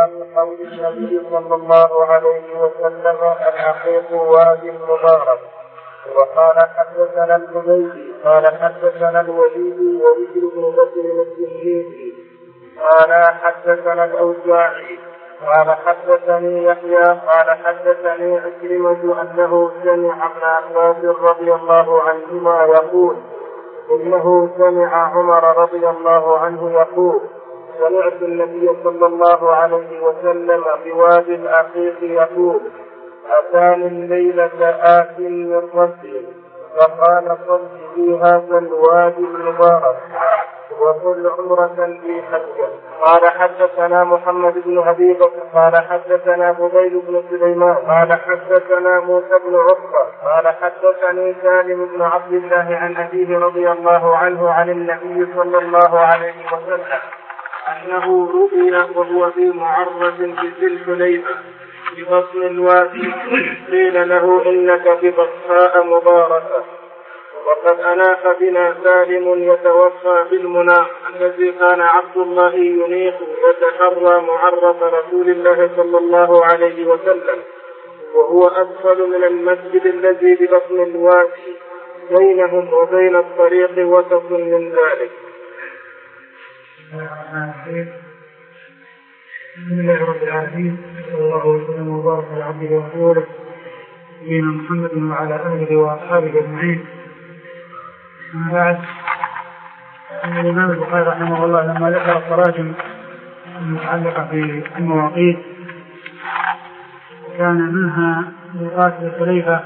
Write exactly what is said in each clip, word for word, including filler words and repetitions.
باب قول النبي صلى الله عليه وسلم العقيق وادي مبارك. وقال حدثنا الحميدي قال حدثنا الوليد وبشر بن بكر الزهري قال حدثنا الاوزاعي قال حدثني يحيى قال حدثني عكرمة انه سمع ابن عباس رضي الله عنهما يقول انه سمع عمر رضي الله عنه يقول سمعت النبي صلى الله عليه وسلم بوادي العقيق يقول أتاني الليلة آت من ربي فقال صل في هذا الوادي المبارك وقل عمرة في حجة. قال حدثنا محمد بن حبيبة قال حدثنا فضيل بن سليمان قال حدثنا موسى بن عقبة قال حدثني سالم بن عبد الله عن أبيه رضي الله عنه عن النبي صلى الله عليه وسلم أنه رؤي وهو في معرض بذي الحليفة ببطن الوادي قيل له إنك ببطحاء مباركة. وقد أناخ بنا سالم يتوفى بالمناخ الذي كان عبد الله ينيخ يتحرى معرض رسول الله صلى الله عليه وسلم وهو أدخل من المسجد الذي ببطن الوادي بينهم وبين الطريق وسط من ذلك. بسم الله رب العالمين صلى الله وسلم وبارك على عبده ورسوله نبينا محمد وعلى اله واصحابه اجمعين. أما بعد، الامام البخاري رحمه الله لما ذكر التراجم المتعلقه بالمواقيت كان منها ميقات ذي الحليفة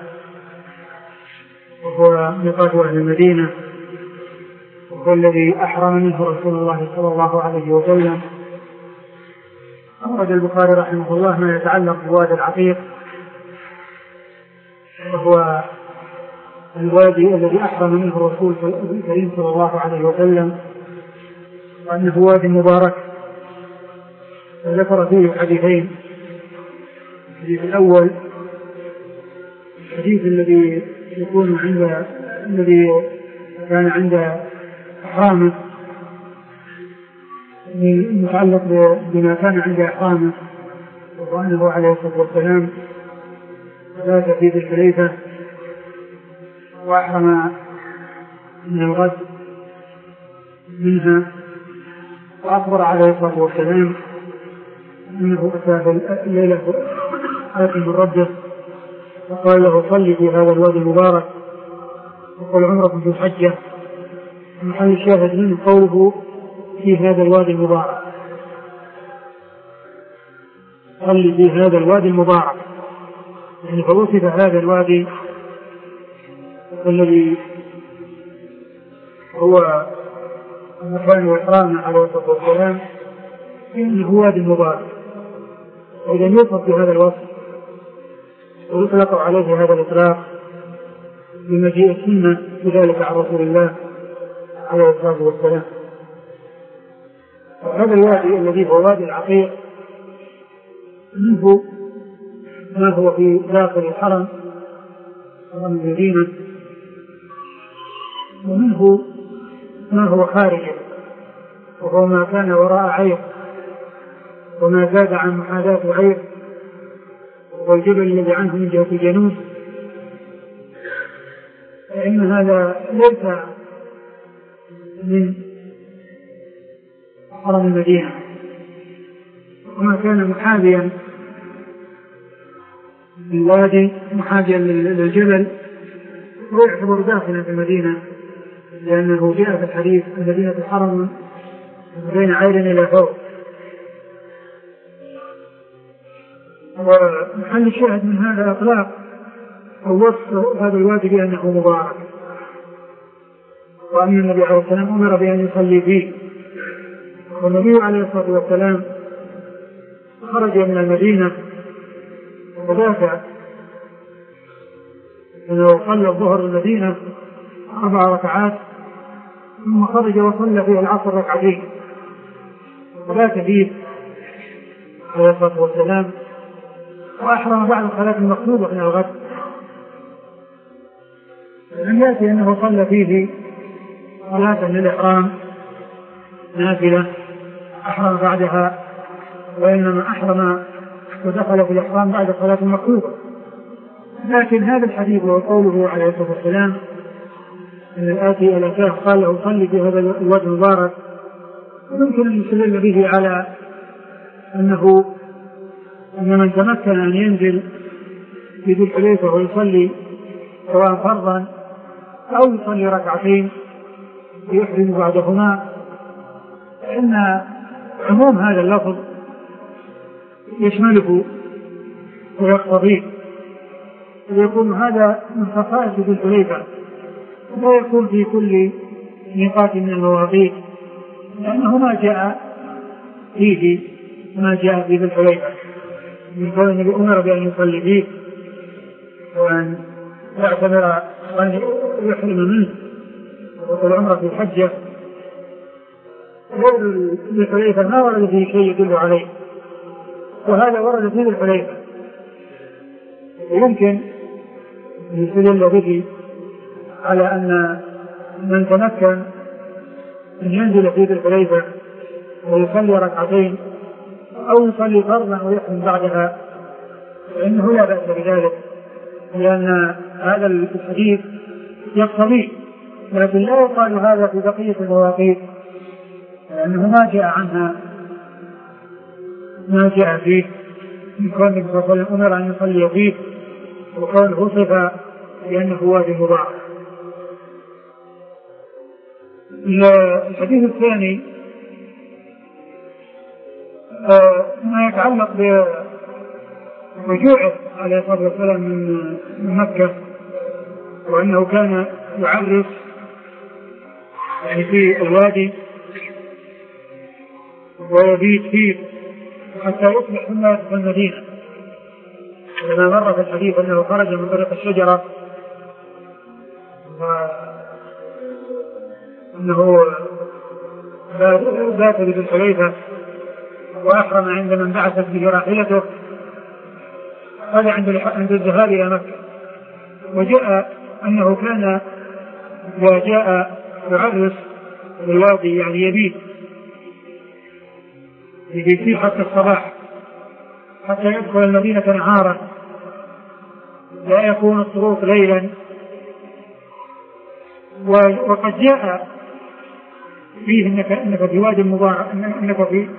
وهو ميقات اهل المدينه وهو الذي احرم منه رسول الله صلى الله عليه وسلم. أورد البخاري رحمه الله ما يتعلق بوادي العقيق وهو الوادي الذي أحرم منه الرسول الكريم صلى الله عليه وسلم وأنه وادي مبارك. ذكر فيه حديثين. الحديث الأول الحديث الذي يكون عند الذي كان عند إحرامه متعلق بما كان عند إحرامه وأنه عليه الصلاة والسلام ذات في ذي الحليفة وأحرم من الغد منها وأخبر عليه الصلاة والسلام أنه أتى الليلة آت من ربه وقال له صلي في هذا الوادي المبارك وقل عمرة في الحجة. محل الشاهد منه قوله في هذا الوادي المبارك، صلي في هذا الوادي المبارك، يعني فوصف هذا الوادي الذي هو مكان إحرامه عليه الصلاة والسلام إنه وادي مبارك. إذا يوصف بهذا الوصف ويطلق عليه هذا الإطلاق بمجيء السنة بذلك عن رسول الله عليه الصلاة والسلام. هذا الوادي الذي هو وادي العقيق منه ما هو في داخل الحرم حرم المدينة ومنه ما هو خارجه وهو ما كان وراء عير وما زاد عن محاذاة عير والجبل الذي عنه من جهة الجنوب، فإن هذا ليس من حرم المدينة وما كان محاذيا بالوادي محاذيا للجبل ويعتبر داخلا في المدينة لأنه جاء في الحديث المدينة حرم بين عير إلى فوق. ومحل الشاهد من هذا الإطلاق هو وصف هذا الوادي بأنه مبارك وأن النبي عليه الصلاة والسلام أمر بأن يصلي فيه. والنبي عليه الصلاة والسلام خرج من المدينة وذاك أنه صلى الظهر المدينة أربع ركعات ثم خرج وصلى فيه العصر ركعتين وذاك فيه عليه الصلاة والسلام وأحرم بعد الصلاة المقصودة من الغد. لم يأتي أنه صلى فيه صلاة للإحرام نافلة أحرم بعدها وإنما أحرم ودخل في الإحرام بعد صلاة المكتوبة. لكن هذا الحديث وقوله عليه الصلاة والسلام أن الآتي إلى كهف قال له صلي في هذا الوجه المبارك، يمكن أن يستدل به على أنه أن من تمكن أن ينزل في ذي الحليفة ويصلي سواء فرضا أو يصلي ركعتين يحرم بعدهما، فإن عموم هذا اللفظ يشمله ويقتضيه، ويكون هذا من خصائص ذي الحليفة، لا يكون في كل ميقات من المواقيت، لأنه ما جاء فيه ما جاء في ذي الحليفة من كون النبي أمر بأن يصلي فيه وأن يعتبر أن يحرم منه وقل عمره في الحجة. غير ذي الحليفة ما ورد فيه شيء يدل عليه، وهذا ورد في ذي الحليفة، ويمكن يستدل به على أن من تمكن أن ينزل في ذي الحليفة ويصلي ركعتين أو يصلي فرضا ويحرم بعدها فإنه لا بأس بذلك، لأن هذا الحديث يقتضي، لكن لا يقال هذا في بقية المواقيت، لأنه ما جاء عنها ما جاء فيه من كون النبي صلى الله عليه وسلم أمر أن يصلي فيه وقوله وصف بأنه وادي مبارك. الحديث الثاني ما يتعلق برجوعه عليه الصلاة والسلام من مكة، وأنه كان يعرس يعني في الوادي ويبيت فيه حتى يصبح ثم يدخل المدينة. لما مر في الحديث أنه خرج من طريق الشجرة وأنه بات بذي الحليفة وأحرم عند من بعثت به راحلته، هذا عند الذهاب إلى مكة. وجاء أنه كان إذا جاء يعرس بالوادي يعني يبيت يبيت حتى الصباح حتى يدخل المدينة نهارا، لا يكون الطرق ليلا. وقد جاء فيه إنك, إنك في وادي مبارك، إنك في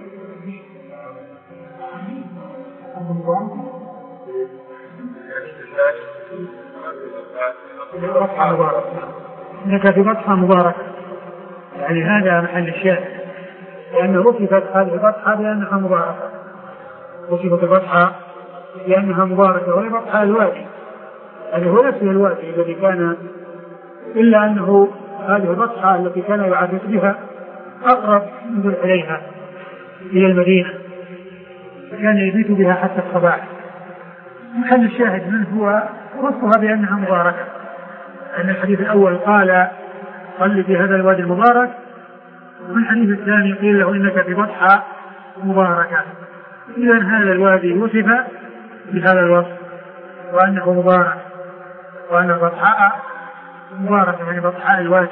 إنك في بطحة مباركة، يعني هذا محل الشاهد، لأنه وصفت هذه البطحة بأنها مباركة، وصفت البطحة بأنها مباركة، وهي بطحة الوادي، هذا هو نفس الوادي الذي كان، إلا أنه هذه البطحة التي كان يعرس بها أقرب من إليها إلى المدينة، كان يبيت بها حتى الصباح. محل الشاهد منه هو وصفها بأنها مباركة، أن الحديث الأول قال صل في هذا الوادي المبارك، وفي الحديث الثاني قيل له إنك في بطحة مباركة. إذن هذا الوادي وصف بهذا الوصف وأنه مبارك، وأن البطحاء مباركة يعني بطحاء الوادي.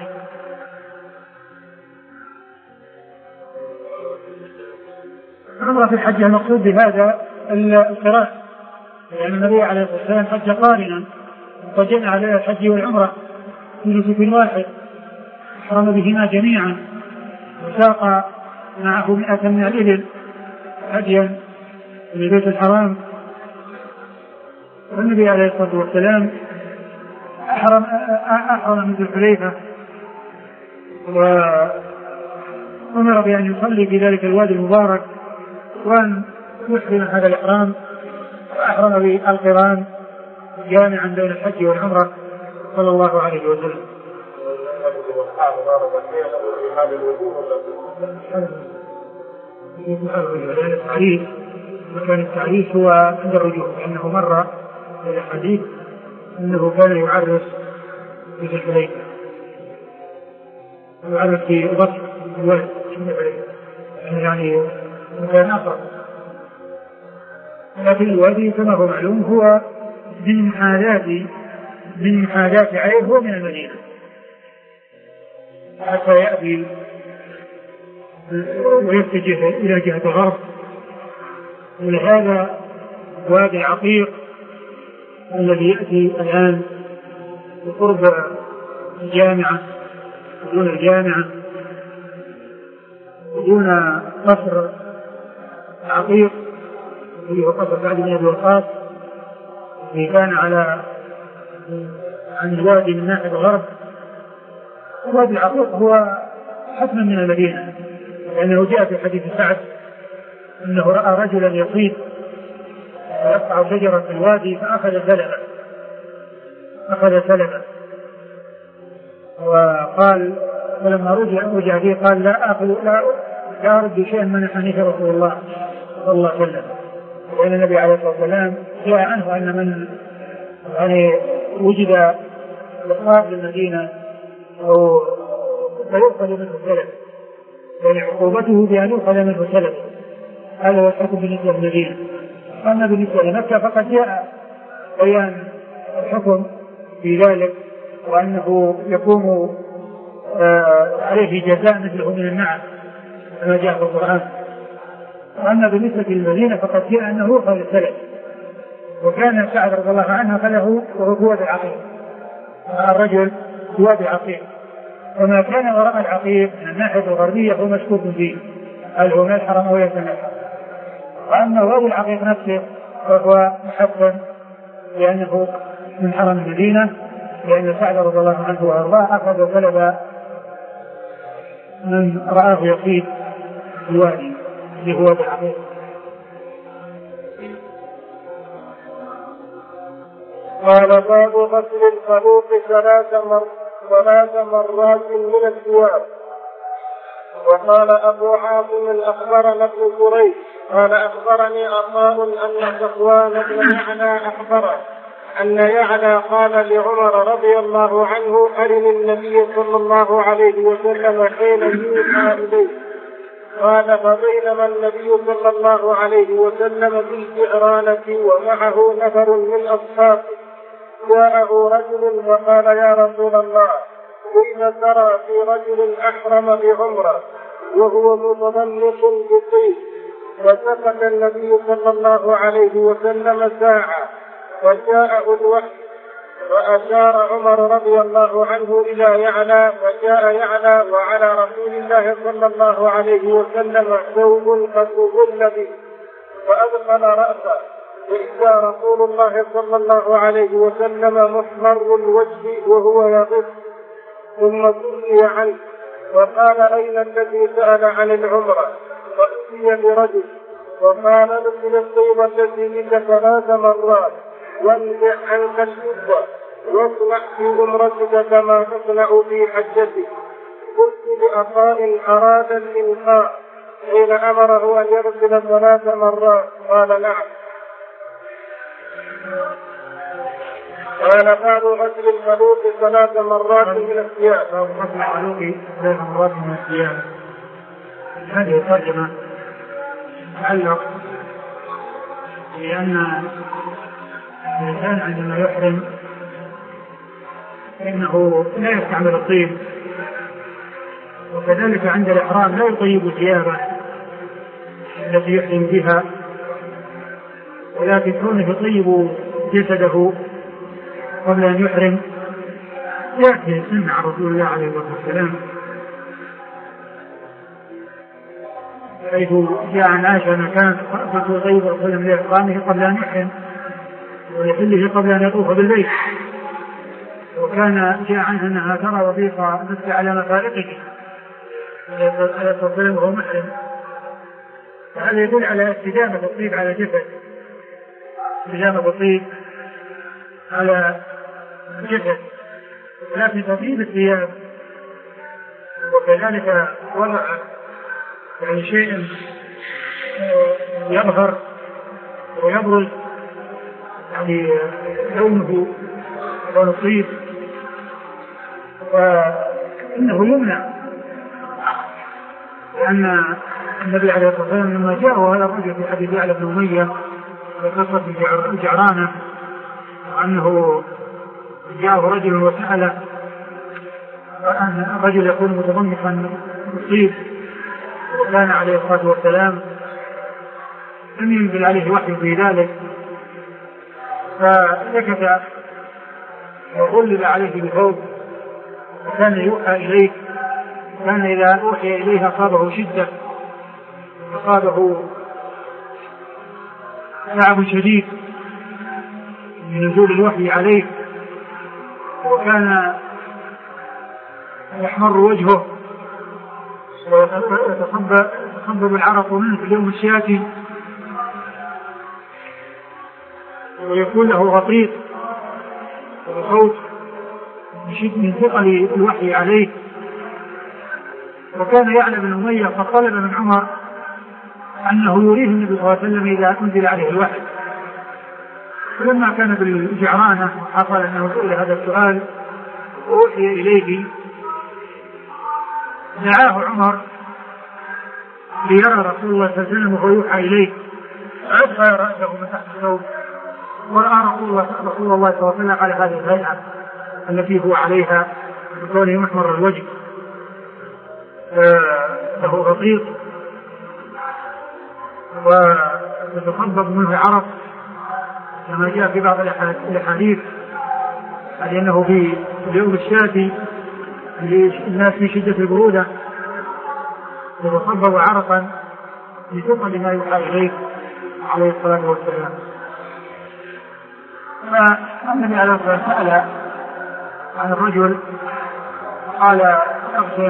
عمرة في الحج المقصود بهذا القران، لأن النبي عليه الصلاة والسلام حج قارنا وجمع عليه الحج والعمرة في نسك واحد، أحرم بهما جميعا وساق معه مئة من الإبل هديا من بيت الحرام. والنبي عليه الصلاة والسلام أحرم أحرم من ذي الحليفة وأمر بأن يصلي في ذلك الوادي المبارك وأن يحرم هذا الإحرام، وأحرم بالقران جامعا بين الحج والعمرة صلى الله عليه وسلم. التعريف وكان التعريف هو عند الرجوع، لأنه مر في الحديث أنه كان يعرس في الحليفة، يعرس في بطن الوادي يعني مكان آخر، لكن الوادي كما هو معلوم هو من محاذاة من محاذاة عيب ومن المدينة حتى يأتي ويتجه إلى جهة الغرب ولهذا وادي العقيق الذي يأتي الآن بقرب الجامعة دون الجامعة دون قصر عقيق الذي هو قصر سعد بن أبي وقاص الذي كان على عن الوادي من ناحية الغرب. وادي العقيق هو حتما من المدينة، لأنه جاء في حديث سعد أنه رأى رجلا يصيد ويقطع شجرة في الوادي فأخذ سلبا أخذ سلبا وقال فلما رجع رجع فيه قال لا أخذ لا لا أرد شيئا منحني رسول الله صلى الله عليه وسلم. وأن النبي عليه الصلاة والسلام جاء عنه أن من يعني وجد لقاء بالمدينة أو فيؤخذ منه سلب، يعني عقوبته بأن يؤخذ منه سلب. هذا هو الحكم بالنسبة للمدينة. أما بالنسبة لمكة فقد جاء بيان الحكم في ذلك وأنه يكون آه عليه جزاء مثله من النعم كما جاء في القرآن. وأما بالنسبة للمدينة فقد جاء أنه يؤخذ السلب، وكان سعد رضي الله عنه أخذه وهو في وادي العقيق، الرجل في وادي العقيق، وما كان وراء العقيق من الناحية الغربية هو مشكوك فيه هل هو من الحرم أو ليس من الحرم. وأما وادي العقيق نفسه فهو محسن لأنه من حرم المدينة، لأن سعد رضي الله عنه وأرضاه أخذ سلب من رآه يصيد في الوادي في وادي العقيق. قال باب غسل الخلوق ثلاث مر ثلاث مرات من الثياب. وقال أبو عاصم أخبرنا ابن جريج قال أخبرني عطاء أن صفوان بن يعلى أخبره أن يعلى قال لعمر رضي الله عنه أرني النبي صلى الله عليه وسلم حين يوحى إليه. قال فبينما النبي صلى الله عليه وسلم بالجعرانة ومعه نفر من أصحابه جاءه رجل وقال يا رسول الله كيف ترى في رجل أحرم بعمرة وهو متملق بالطيب؟ فسكت النبي صلى الله عليه وسلم ساعة وجاءه الوحي فأشار عمر رضي الله عنه إلى يعلى فجاء يعلى وعلى رسول الله صلى الله عليه وسلم ثوب قد ظل به فأدخل رأسه فإذا رسول الله صلى الله عليه وسلم محمر الوجه وهو يغض ثم سئل عنه وقال أين الذي سأل عن العمرة؟ فأتي برجل وقال مثل الطيب الذي لك ثلاث مرات وانزع عنك الفضة واصنع في عمرتك كما تصنع في حجتك. قلت لعطاء أراد الإنقاء حين أمره أن يغسل ثلاث مرات قال نعم. قال باب غسل الخلوق ثلاث مرات من الثياب. باب غسل الخلوق ثلاث مرات من الثياب. هذه الترجمة تعلق لأن الإنسان عندما يحرم إنه لا يستعمل الطيب، وكذلك عند الإحرام لا يطيب ثيابه التي يحرم بها، ولكن كونه يطيب جسده قبل أن يحرم يأتي السنة عن رسول الله عليه الصلاة والسلام، حيث جاء عن عائشة أن كانت تطيب الرسول لإحرامه قبل أن يحرم ويحله قبل أن يطوف بالبيت، وكان جاء عنها أنها ترى وضيق نفسه على مفارقه على الصلاة وهو محرم. فهذا يدل على استدامة الطيب على الجسد، استدامة الطيب على الجسد، لكن تطيب الثياب وكذلك وضع يعني شيء يظهر ويبرز يعني لونه لون الطيب، فإنه يمنع. لأن النبي عليه الصلاة والسلام لما جاءه هذا الرجل في حديث يعلى بن أمية في قصة الجعرانة أنه جاءه رجل وسأله أن الرجل يكون متضمخا بالطيب، وكان عليه الصلاة والسلام لم ينزل عليه وحي في ذلك، فسكت وظلل عليه بثوب، وكان يوحى إليه، كان إذا أوحي إليه أصابه شدة، أصابه تعب شديد من نزول الوحي عليه، وكان يحمر وجهه ويتصبب العرق منه في اليوم الشاتي، ويكون له غطيط وصوت من ثقل الوحي عليه. وكان يعلم بن أمية فطلب من عمر أنه يريه النبي صلى الله عليه وسلم إذا أنزل عليه الوحي. فلما كان بالجعرانة حصل أنه سئل هذا السؤال وأوحي إليه، دعاه عمر ليرى رسول الله صلى الله عليه وسلم وهو يوحى إليه، فأدخل رأسه من تحت الثوب ورأى رسول الله صلى الله عليه وسلم على هذه الهيئة التي هو عليها بكونه محمر الوجه، له غطيط ويتصبب منه عرق كما جاء في بعض الأحاديث، لأنه في اليوم الشاتي للناس في شدة البرودة يتصبب عرقا لثقل ما يوحى إليه عليه الصلاة والسلام. فالنبي عليه الصلاة والسلام سأل عن الرجل قال اغسل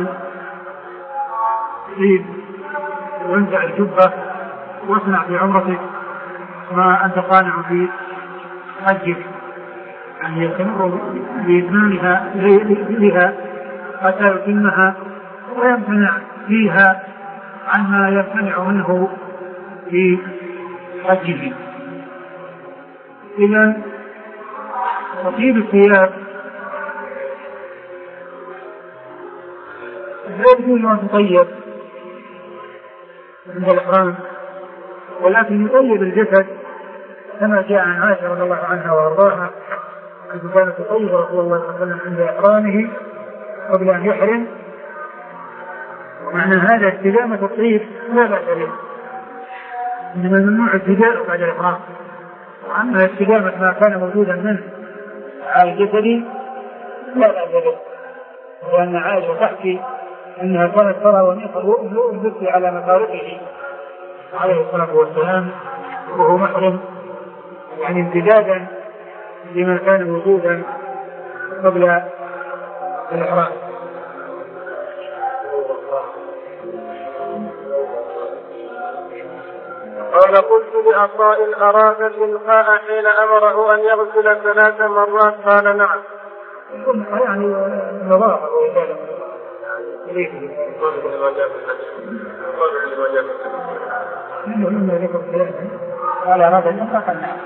يد وانزع الجبة واصنع في عمرتك ما أنت قانع في حجك، يعني يستمر بإتمامها لها حتى يتمها ويمتنع فيها عما يمتنع منه في حجه. إذن تطيب الثياب لا يجوز أن تطيب عند الإحرام، ولكن يطيب الجسد كما جاء عن عائشة رضي الله عنها وأرضاها أنه كانت تطيب رسول الله صلى الله عليه وسلم عند إحرامه قبل أن يحرم. ومعنى هذا استدامة الطيب لا بأس به، إنما الممنوع ابتداء بعد الإحرام. وأما استدامة ما كان موجودا منه على الجسد لا بأس به، لأن عائشة تحكي أنها كانت ترى ونيقه البث على مفارقه عليه الصلاة والسلام وهو محرم، يعني امتدادا لما كان موجودا قبل الإحرام. قال قلت لعطاء أراد الإلقاء حين أمره أن يغسل ثلاث مرات؟ قال نعم. يعني نظافة وإزالة إليه لما ذكر كلامه قال أراد الإلقاء قال نعم.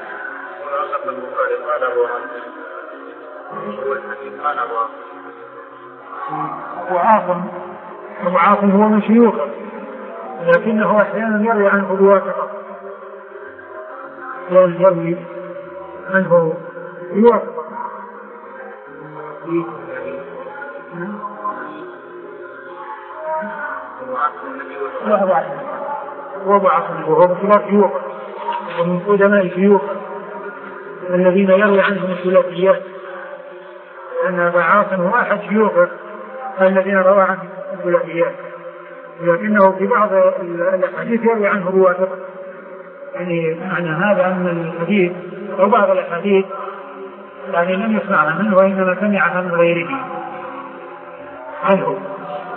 أبو عاصم أبو عاصم هو من شيوخه، لكنه أحيانا يروي عنه بواسطة، يروي عنه بواسطة. وأبو عاصم وهو بخلاف شيوخه ومن قدماء شيوخه الذين يروي عنهم الثلاثيات، أن أبا عاصم هو أحد شيوخه الذين روى عنهم الثلاثيات، لكنه في بعض الحديث يروي عنه بواسطة. يعني معنى هذا أن الحديث أو بعض الحديث يعني لم يسمعها منه وإنما سمعها من غيره عنه.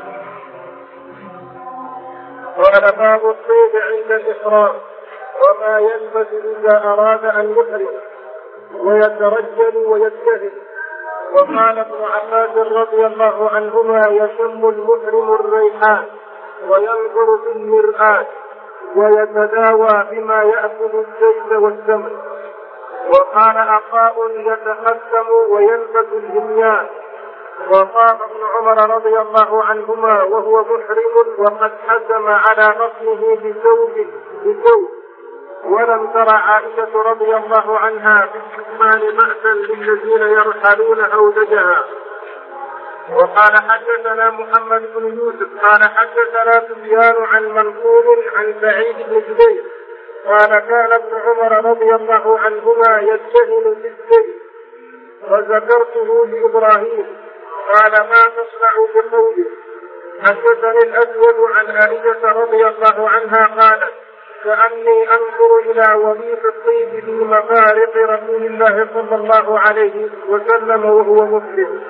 قال باب الطيب عند الإحرام وما يلبس إذا أراد أن يحرم ويترجل ويجتهد. وقال ابن عباس رضي الله عنهما يشم المحرم الريحان وينظر في المرآة ويتداوى بما يأكل الزيت والسمن. وقال عطاء يتختم ويلبس الهميان. وقام ابن عمر رضي الله عنهما وهو محرم وقد حزم على بطنه بثوب بثوب ولم تر عائشة رضي الله عنها باستعمال مأسا للذين يرحلون أودجها. وقال حدثنا محمد بن يوسف قال حدثنا سفيان عن منصور عن سعيد بن جبير قال كان ابن عمر رضي الله عنهما يجتهد في الزيت وذكرته لإبراهيم قال ما تصنع بقوله. حدثني الأسود عن عائشة رضي الله عنها قالت كأني أنظر إلى وليد الطيب في مفارق رسول الله صلى الله عليه وسلم وهو مسلم.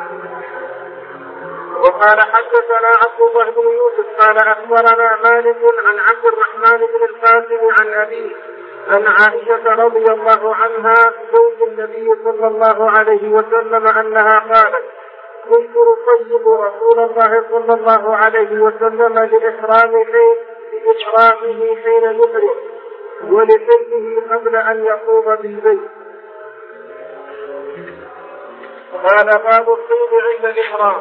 وقال حدثنا عبد الله بن يوسف قال أخبرنا مالك عن عبد الرحمن بن القاسم عن أبيه عن عائشة رضي الله عنها زوج النبي صلى الله عليه وسلم أنها قالت كنت أطيب رسول الله صلى الله عليه وسلم لإحرامه لإحرامه حين يحرم ولحله قبل أن يطوف بالبيت. قال باب الطيب عند الإحرام.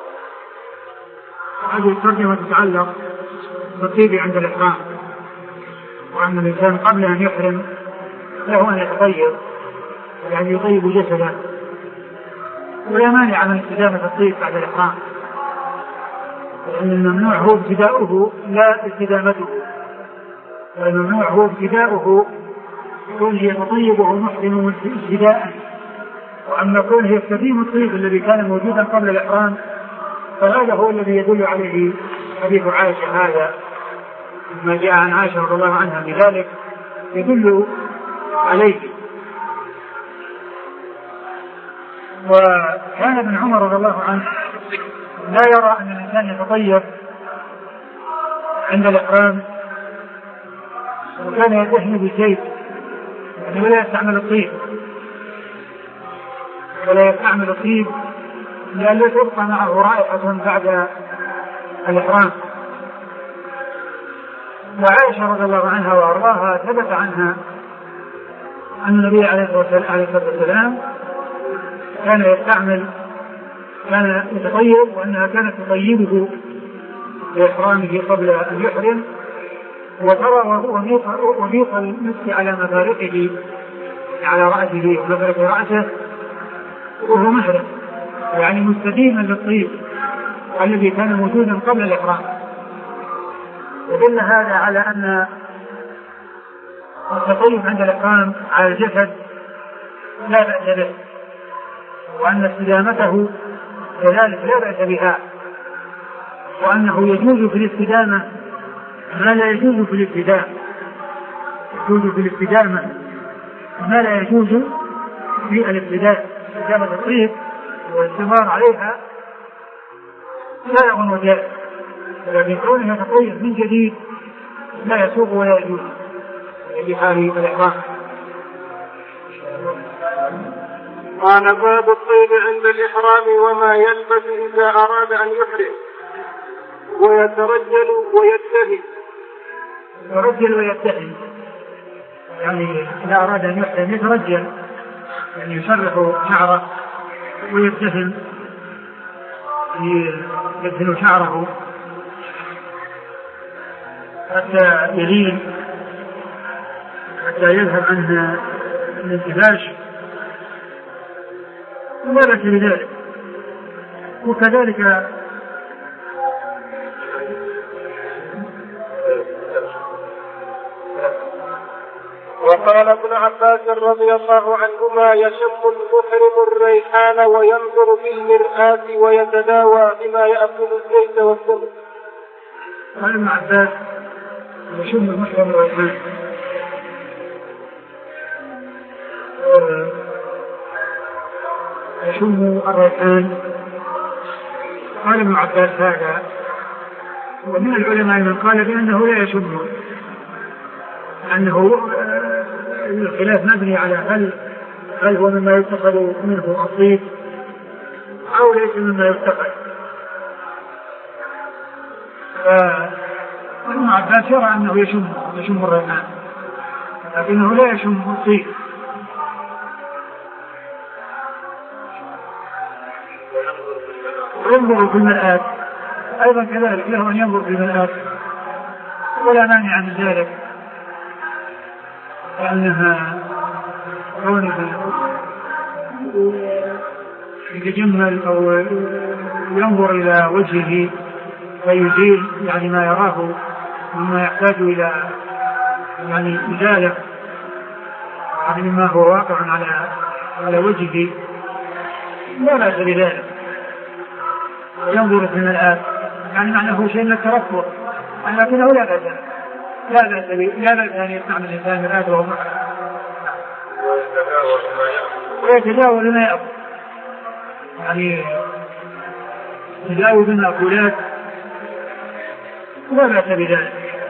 هذه الترجمة تتعلق بالطيب عند الإحرام، وأن الإنسان قبل أن يحرم له أن يتطيب، يعني يطيب جسده، ولا مانع من استدامة الطيب بعد الإحرام، لأن الممنوع هو ابتداؤه لا استدامته. الممنوع هو ابتداؤه كونه يتطيب وهو محرم ابتداء، وأما كونه يستديم الطيب الذي كان موجودا قبل الإحرام فهذا هو الذي يدل عليه حديث عائشة هذا، ما جاء عن عائشة رضي الله عنها بذلك يدل عليه. وكان ابن عمر رضي الله عنه لا يرى أن الإنسان يتطيب عند الإحرام، وكان يدهن بالزيت يعني ولا يستعمل الطيب ولا يستعمل الطيب لأن لا تبقى معه رائحة بعد الإحرام. وعائشة رضي الله عنها وأرضاها ثبت عنها أن النبي عليه الصلاة والسلام كان يستعمل كان يتطيب، وأنها كانت تطيبه لإحرامه قبل أن يحرم، وترى وهو وبيط المسك على مفارقه على رأسه ومفارق رأسه وهو محرم، يعني مستديما للطيب الذي كان موجودا قبل الإحرام. يدل هذا على أن التطيب عند الإحرام على الجسد لا بأس به، وأن استدامته كذلك لا بأس بها، وأنه يجوز في الاستدامة ما لا يجوز في الابتداء، يجوز في الاستدامة ما لا يجوز في الابتداء. استدامة الطيب والاستمرار عليها لا يكون وجائز، ولكن كونه يتطيب من جديد لا يسوق ولا يجوز في حال الإحرام. قال باب الطيب عند الإحرام وما يلبس إذا أراد أن يحرم ويترجل ويتهم. يترجل ويتهم يعني إذا أراد أن يحرم يترجل، يعني يسرح شعره ويتهم، يدهن شعره حتى يلين، حتى يذهب عنه الانتفاش، ولا بأس بذلك. وكذلك وقال ابن عباس رضي الله عنهما يشم المحرم الريحان وينظر في المرآة ويتداوى بما يأكل الزيت والسمن. قال ابن عباس يشم المحرم الريحان يشم الريحان. قال ابن عباس هذا، ومن العلماء من قال بأنه لا يشم، أنه الخلاف مبني على هل هل هو مما يتخذ منه الطيب أو ليس مما يتخذ. فابن عباس يرى أنه يشم يشم الريحان، لكنه لا يشم الطيب. ينظر في المرآة أيضا كذلك، له أن ينظر في المرآة ولا مانع من ذلك، لأنها كونها يتجمل أو ينظر إلى وجهه فيزيل يعني ما يراه مما يحتاج إلى يعني إزالة يعني مما هو واقع على على وجهه لا بأس بذلك، ينظر من الآن يعني معناه شيء من الترفع، لكنه لا بأس لا بأس لا بأس أن يستعمل الإنسان مرآة وهو محرم ويتجاوز ما يأكل، يعني تجاوز المأكولات لا بأس بذلك.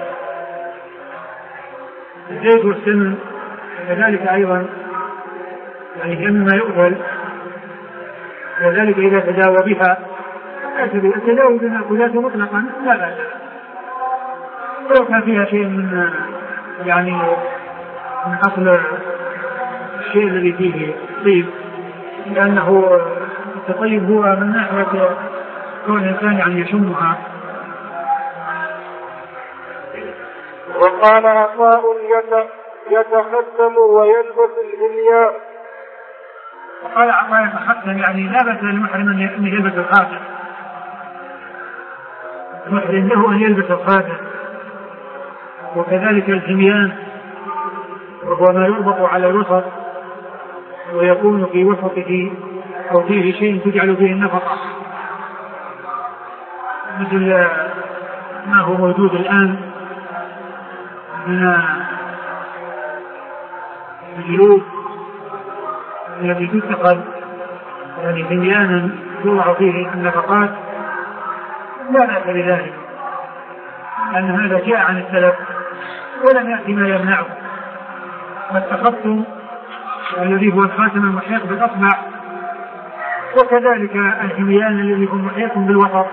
الزيت والسمن كذلك أيضا يعني مما يؤكل، وذلك إذا تداوى بها التداوي بالمأكولات مطلقا لا بأس، ولو كان فيها شيء من يعني من أصل الشيء الذي فيه طيب، لأنه التطيب هو من ناحية كون الإنسان يعني يشمها. وقال عطاء يتختم ويلبس الهميان. وقال عطاء يتختم يعني لا بأس للمحرم أن يلبس الخاتم، المحرم له أن يلبس الخاتم، وكذلك الهميان وهو ما يربط على الوسط ويكون في وسطه أو فيه شيء تجعل فيه النفقة، مثل ما هو موجود الآن من الجلود التي تتخذ يعني بنيانا توضع فيه النفقات لا بأس بذلك، لأن هذا جاء عن السلف ولم يأتي ما يمنعه. فالتخطم الذي هو الخاتم المحيط بالأصبع، وكذلك الهميان الذي هو محيط بالوسط،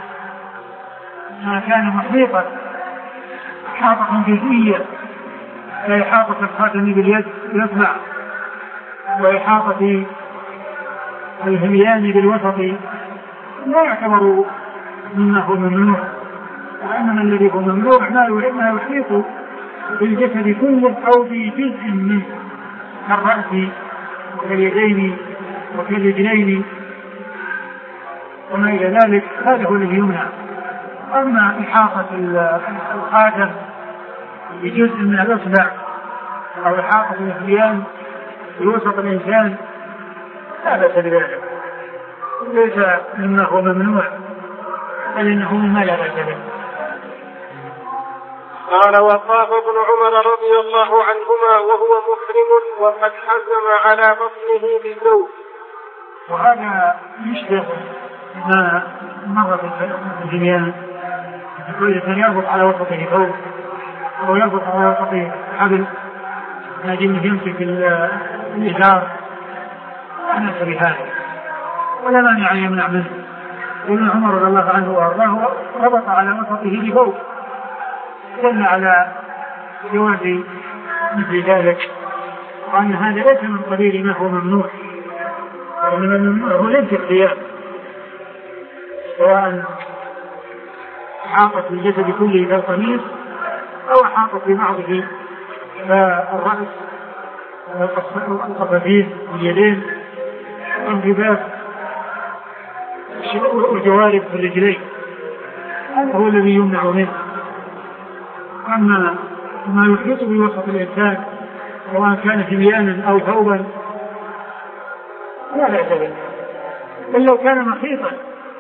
ما كان محيطا إحاطة جزئية كإحاطة الخاتم باليد بالأصبع وإحاطة الهميان بالوسط لا يعتبر مما هو ممنوع، وإنما الذي هو ممنوع ما يحيط بالجسد كله أو بجزء منه كالرأس وكاليدين وكالرجلين وما إلى ذلك، هذا هو الذي يمنع. أما إحاطة الخاتم بجزء من الأصبع أو إحاطة الهميان بوسط الإنسان لا بأس بذلك، ليس مما هو ممنوع بل إنه مما لا بأس به. قال وطاف ابن عمر رضي الله عنهما وهو محرم وقد حزم على بطنه بثوب. وهذا يشبه ما مر في الهميان، يقول الإنسان يربط على وسطه ثوب أو يربط على وسطه حبل ناجم يمسك الإزار أنا بهذا ولا مانع أن يمنع منه. ابن عمر رضي الله عنه وأرضاه ربط على وسطه بثوب دل على جواز مثل ذلك، وأن هذا ليس من قبيل ما هو ممنوع، وإنما الممنوع هو ليس الثياب، سواء أحاطت الجسد كله كالقميص أو أحاطت ببعضه فالرأس والقفافين واليدين والجباب والجوارب في الرجلين، هذا هو الذي يمنع منه. أما ما يحيط بوسط الإنسان سواء كان هميانا أو ثوبا لا بأس به، بل لو كان محيطا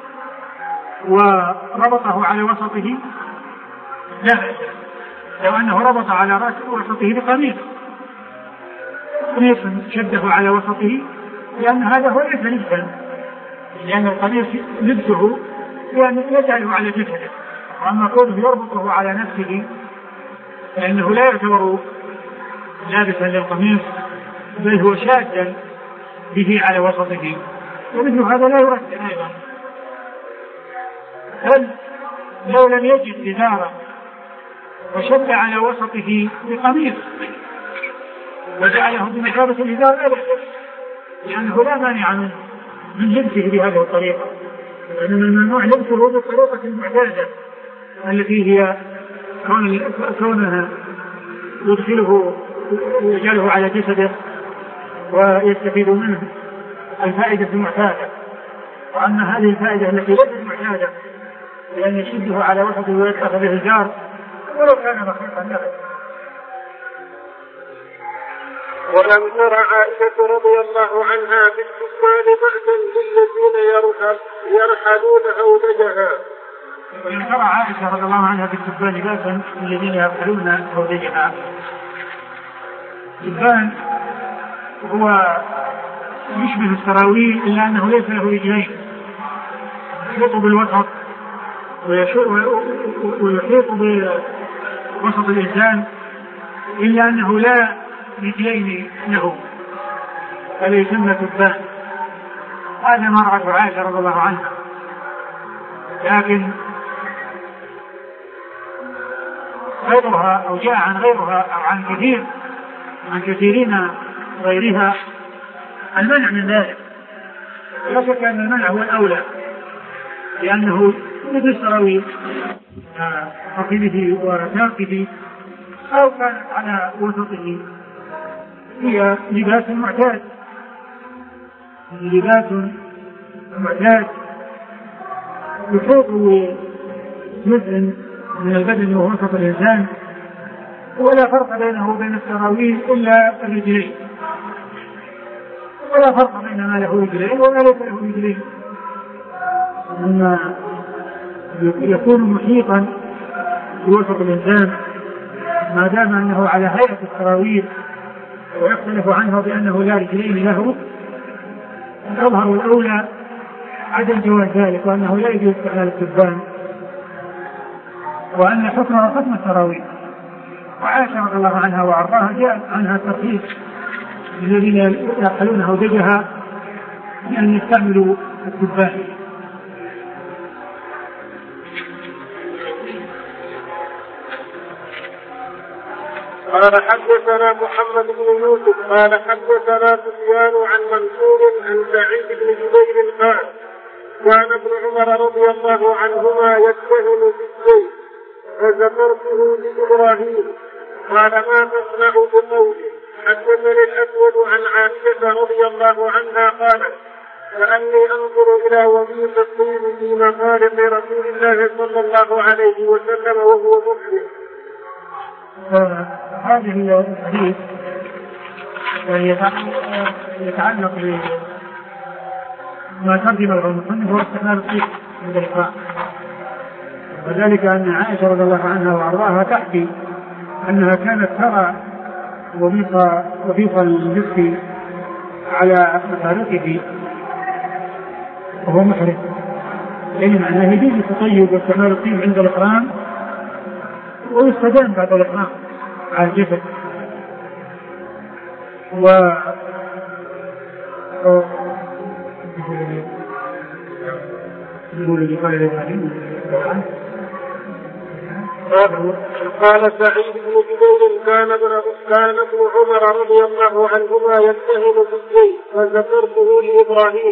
وربطه على وسطه لا بأس، لو أنه ربط على رأس وسطه بقميص قميص شده على وسطه، لأن هذا هو ليس لبسا، لأن القميص لبسه يعني يجعله على جسده، وأما كونه يربطه على نفسه لأنه لا يعتبر لابسا للقميص بل هو شادا به على وسطه، ومثل هذا لا يرد أيضا. بل لو لم يجد إزارا وشد على وسطه بقميص وجعله بمثابة الإزار لا بأس، لأنه لا مانع من من لبسه بهذه الطريقة، لأن الممنوع لبسه بالطريقة المعتادة التي هي كونها يدخله ويجعله على جسده ويستفيد منه الفائدة المعتادة، وأن هذه الفائدة التي ليست معتادة لأن يشده على وسطه ويتخذ الإزار ولو كان مخيطا له. ولم تر عائشة رضي الله عنها بالكفار بأسا للذين يرحلون هودجها. ولم تر عائشة رضي الله عنها بالكفار بأسا للذين يرحلون هودجها. الكفان هو يشبه السراويل إلا أنه ليس له رجلين، يحيط بالوسط ويحيط بوسط الإنسان إلا أنه لا رجلين له، فلا يسمى كفان. هذا ما رأته عائشة رضي الله عنها. لكن غيرها أو جاء عن غيرها أو عن كثير عن كثيرين غيرها المنع من ذلك. لا شك أن المنع هو الأولى، لأنه مثل السراويل خفيفه وثاقبه أو كان على وسطه، هي لباس معتاد لباس معتاد يحيط بجزء من البدن ووسط الإنسان، ولا فرق بينه وبين السراويل إلا الرجلين، ولا فرق بين ما له رجلين وما ليس له رجلين، أما يكون محيطا بوسط الإنسان ما دام أنه على هيئة السراويل ويختلف عنه بأنه لا رجلين له، يظهر الأولى عدم جواز ذلك، وأنه لا يجوز استعمال الكفان، وأن حكمه حكم السراويل. وعائشة رضي الله عنها وعرضاها جاء عنها الترخيص الذين يرحلون هودجها بأن يستعملوا الكفان. قال حدثنا محمد بن يوسف قال حدثنا سفيان عن منصور عن سعيد بن جبير قال كان ابن عمر رضي الله عنهما يتهم بالسيف فذكرته لإبراهيم قال ما تصنع بقوله. حدثني الأسود عن عائشة رضي الله عنها قالت كأني أنظر إلى وميض الطين في مفارق رسول الله صلى الله عليه وسلم وهو محرم. هذه الحديث يتعلق بما ترجم المصنف هو استعمال الطيب عند الإقراء، وذلك أن عائشة رضي الله عنها وأرضاها تحكي أنها كانت ترى وبيط المسك على مفارقه وهو محرم، لأن معناه يجوز التطيب واستعمال الطيب عند الإقرام ويستدام بعد الإقرام على الجسد. و قال سعيد بن جبير كان ابن كان ابن عمر رضي الله عنهما يتهم بالسيف فذكرته لإبراهيم.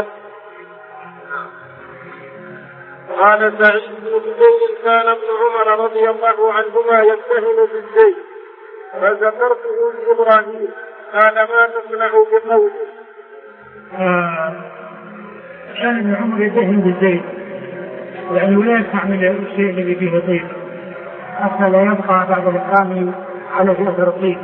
قال سعيد بن جبير كان ابن عمر رضي الله عنهما يتهم بالسيف فذكرته لإبراهيم قال ما تصنع بقوله. كان ابن عمر يتهم بالزيت، يعني لا يستعمل الشيء الذي فيه طيب حتى لا يبقى بعد الإقامة على في أثر الطيب.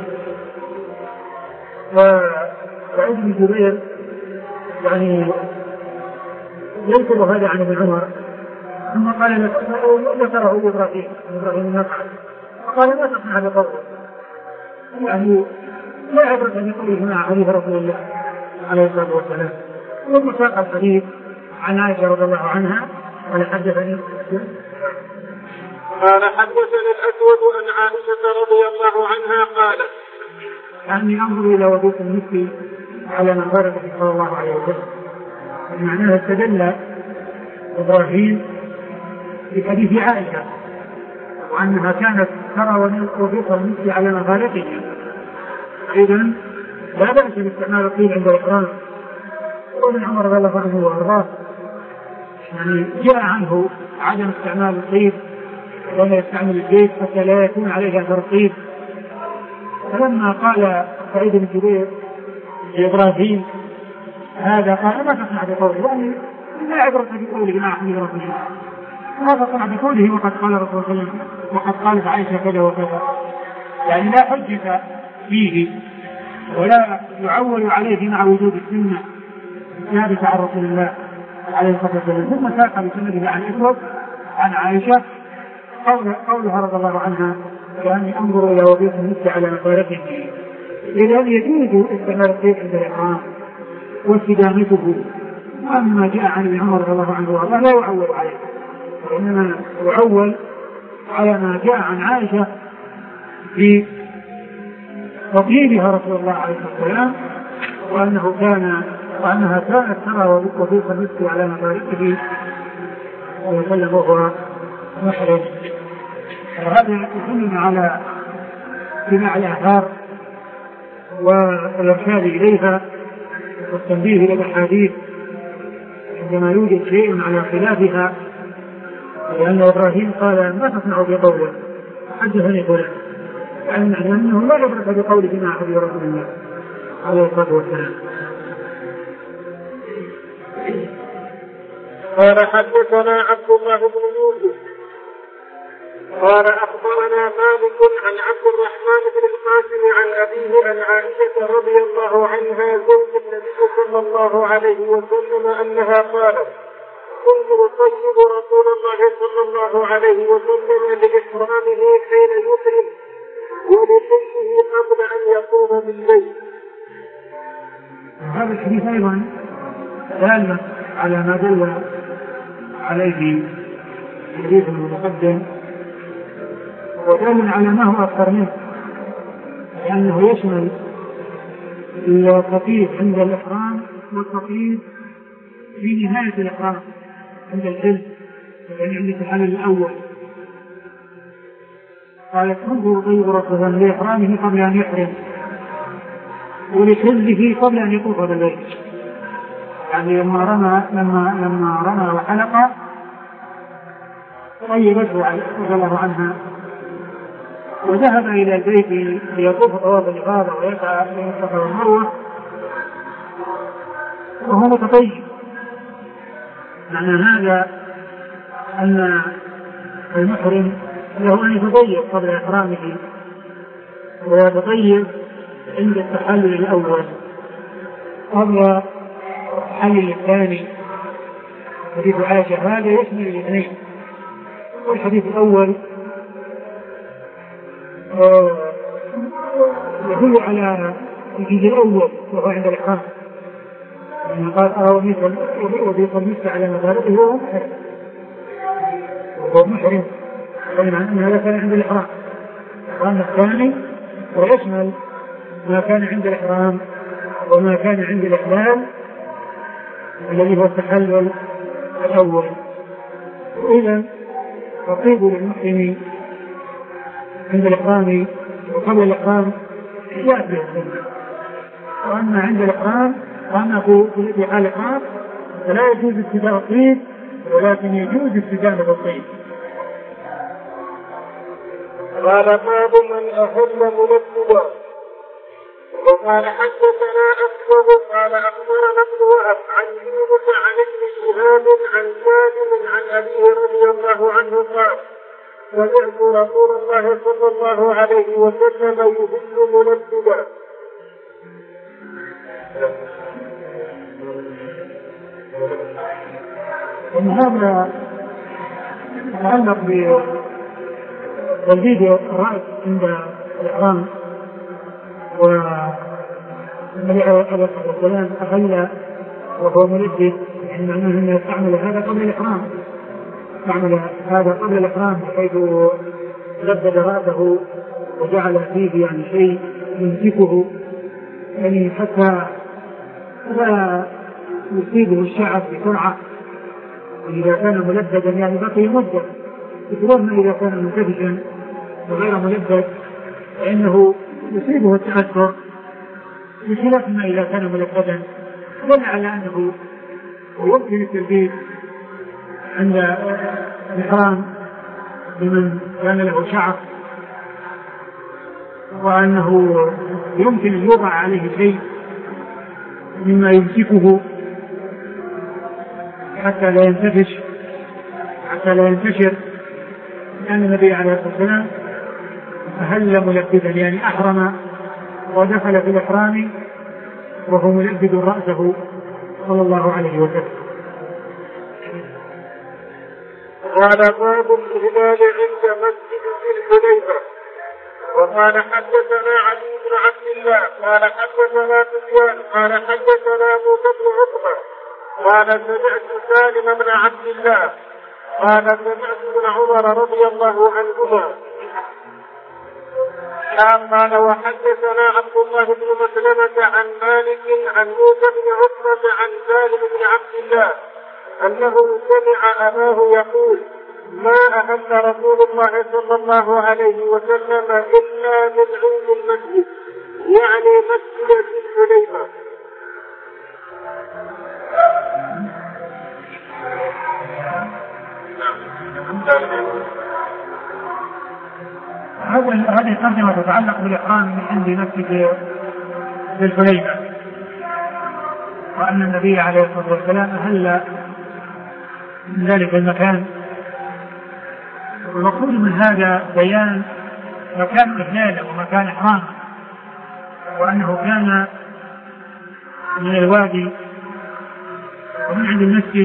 وسعيد بن جبير يعني ينقل هذا عن ابن عمر، ثم قال ذكره إبراهيم إبراهيم النخعي قال ما تصنع بقوله، يعني لا عبرة بقوله مع حديث رسول الله عليه الصلاة والسلام. ثم ساق الحديث عن عائشة رضي الله عنها قال حدثني قال حدثني الأسود عن عائشة رضي الله عنها قالت أني أنظر إلى وضوء المسك على منبره صلى الله عليه وسلم. معناه استدل إبراهيم بحديث عائشة وأنها كانت ترى وضوء المسك على منبره، إذن لا بأس باستعمال الطيب عند الإقرام. وابن عمر رضي الله عنه وأرضاه يعني جاء عنه عدم استعمال الطيب ولا يستعمل الزيت حتى لا يكون عليه أثر الطيب. فلما قال سعيد بن جبير لإبراهيم هذا قال ما تصنع بقوله، يعني لا عبرة بقوله مع حديث رسول الله، ما تصنع بقوله وقد قال رسول الله وقد قالت عائشة كذا وكذا، يعني لا حجة فيه ولا يعول عليه مع وجود السنة ثابتة عن رسول الله عليه الصلاة والسلام. ثم ساق بسنده عن الأسود عن عائشة قولها رضي الله عنها كأني أنظر إلى وضيء المسك على مفارقه، إذا يجوز استعمال الطيب عند الإحرام واستدامته. وأما جاء عن ابن عمر رضي الله عنه وارضاه لا يعول عليه، وإنما يعول على ما جاء عن عائشة في تطيبها رسول الله عليه الصلاة والسلام، وأنه كان وأنها كانت ترى وضيء المسك على مفارقه وسلم وهو محرم. وهذا يدلنا على اتباع الآثار والإرشاد إليها والتنبيه إلى الأحاديث عندما يوجد شيء على خلافها، لأن إبراهيم قال ما تصنع بقوله حدثني فلان، يعني أنه لا يبرك بقوله مع حديث رسول الله عليه الصلاة والسلام. قال حدثنا عبد الله بن يوسف قال أخبرنا مالك عن عبد الرحمن بن القاسم عن أبيه عن عائشة رضي الله عنها زوج النبي صلى الله عليه وسلم أنها قالت كنت أطيب رسول الله صلى الله عليه وسلم لإحرامه حين يحرم ولحله قبل أن يقوم بالليل. هذا الحديث أيضا دال على ما دل عليه الحديث المتقدم، ودال على ما هو أكثر منه، لأنه يشمل التطيب عند الإحرام والتطيب في نهاية الإحرام عند الحل، يعني عند الحل الأول. قالت كنت أطيب رسول الله لإحرامه قبل أن يحرم ولحله قبل أن يطوف بالبيت، يعني لما رمى لما لما رمى وحلق طيبته رضي الله عنها وذهب إلى البيت ليطوف طواف الإفاضة ويسعى بين الصفا والمروة وهو متطيب. معنى هذا أن المحرم له أن يتطيب قبل إحرامه ويتطيب عند التحلل الأول قبل التحلل الثاني. حديث عائشة هذا يشمل الاثنين، والحديث الأول يدل على الجزء الأول وهو عند الإحرام، يعني قال أرى وضيق المسك على مفارقه وهو محرم وهو محرم بينما أن هذا كان عند الإحرام. الإحرام الثاني ويشمل ما كان عند الإحرام وما كان عند الإحلال الذي هو التحلل الأول. إذا تطيب للمحرم عند الإحرام وقبل الإحرام جاء به السنة، وأما عند الإحرام وأما في حال الإحرام فلا يجوز ابتداء الطيب ولكن يجوز استدامة الطيب. قال باب من أهل ملبدا. وقال حدثنا أسود قال أخبرنا ابن وهب عن يونس عن ابن شهاب عن سالم عن أبيه رضي الله عنه قال سمعت رسول الله صلى الله عليه وسلم يهل ملبدا. ومن هذا يتعلق بتجديد الرأس عند الإحرام، والنبي عليه الصلاة والسلام أهل وهو ملبد، يعني معناه أنه يستعمل هذا قبل الإحرام، استعمل هذا قبل الإحرام بحيث لبد رأسه وجعل فيه يعني شيء يمسكه، يعني حتى لا يصيبه الشعر بسرعة. إذا كان ملبدا يعني بقي مدة، بخلاف إذا كان منتفشا وغير ملبد فإنه يصيبه التأثر، بخلاف ما إذا كان ملبدا. دل على أنه يمكن التلبيس عند الإحرام لمن كان له شعر، وأنه يمكن أن يوضع عليه شيء مما يمسكه حتى لا ينتفش حتى لا ينتشر، لأن النبي عليه الصلاة والسلام أهل ملبدا يعني أحرم ودخل في الإحرام وهو ملبد رأسه صلى الله عليه وسلم. قال باب الهلال عند مسجد ذي الحليفة. وقال حدثنا علي بن عبد الله قال حدثنا سفيان قال حدثنا موسى بن عقبة قال سمعت سالم بن عبد الله قال سمعت ابن عمر رضي الله عنهما قال وحدثنا عبد الله بن مسلمة عن مالك عن موسى بن عقبة عن سالم بن عبد الله أنه سمع أباه يقول ما أهل رسول الله صلى الله عليه وسلم إلا من عند المسجد يعني مسجد ذي الحليفة. هذه الترجمة تتعلق بالإحرام من عند مسجد ذي الحليفة، وأن النبي عليه الصلاة والسلام أهل من ذلك المكان. والمقصود من هذا بيان مكان إهلاله ومكان إحرامه، وأنه كان من الوادي ومن عند المسجد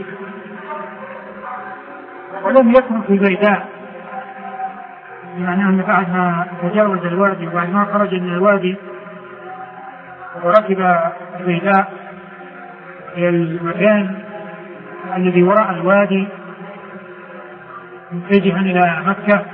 ولم يترك البيداء، بمعنى أن بعد ما تجاوز الوادي وبعد ما خرج من الوادي وركب البيداء إلى المكان الذي وراء الوادي متجها إلى مكة،